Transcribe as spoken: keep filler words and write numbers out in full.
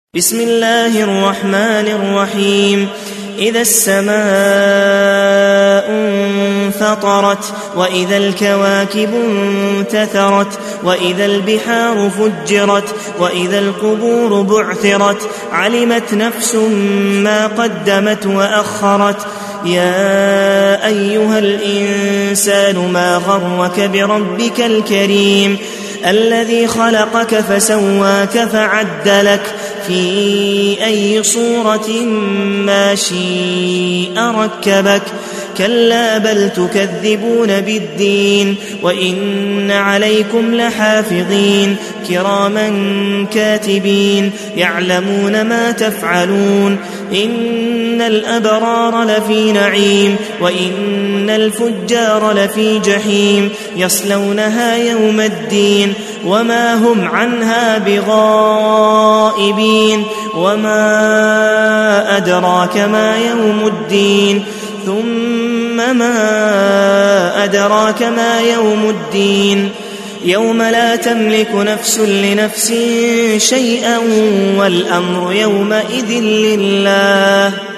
بسم الله الرحمن الرحيم إذا السماء انفطرت وإذا الكواكب انتثرت وإذا البحار فجرت وإذا القبور بعثرت علمت نفس ما قدمت وأخرت يا أيها الإنسان ما غرك بربك الكريم الذي خلقك فسواك فعدلك في أي صورة ما شاء ركبك كلا بل تكذبون بالدين وإن عليكم لحافظين كراما كاتبين يعلمون ما تفعلون إن الأبرار لفي نعيم وإن الفجار لفي جحيم يصلونها يوم الدين وما هم عنها بغائبين وما أدراك ما يوم الدين ثم ما أدراك ما يوم الدين يوم لا تملك نفس لنفس شيئا والأمر يومئذ لله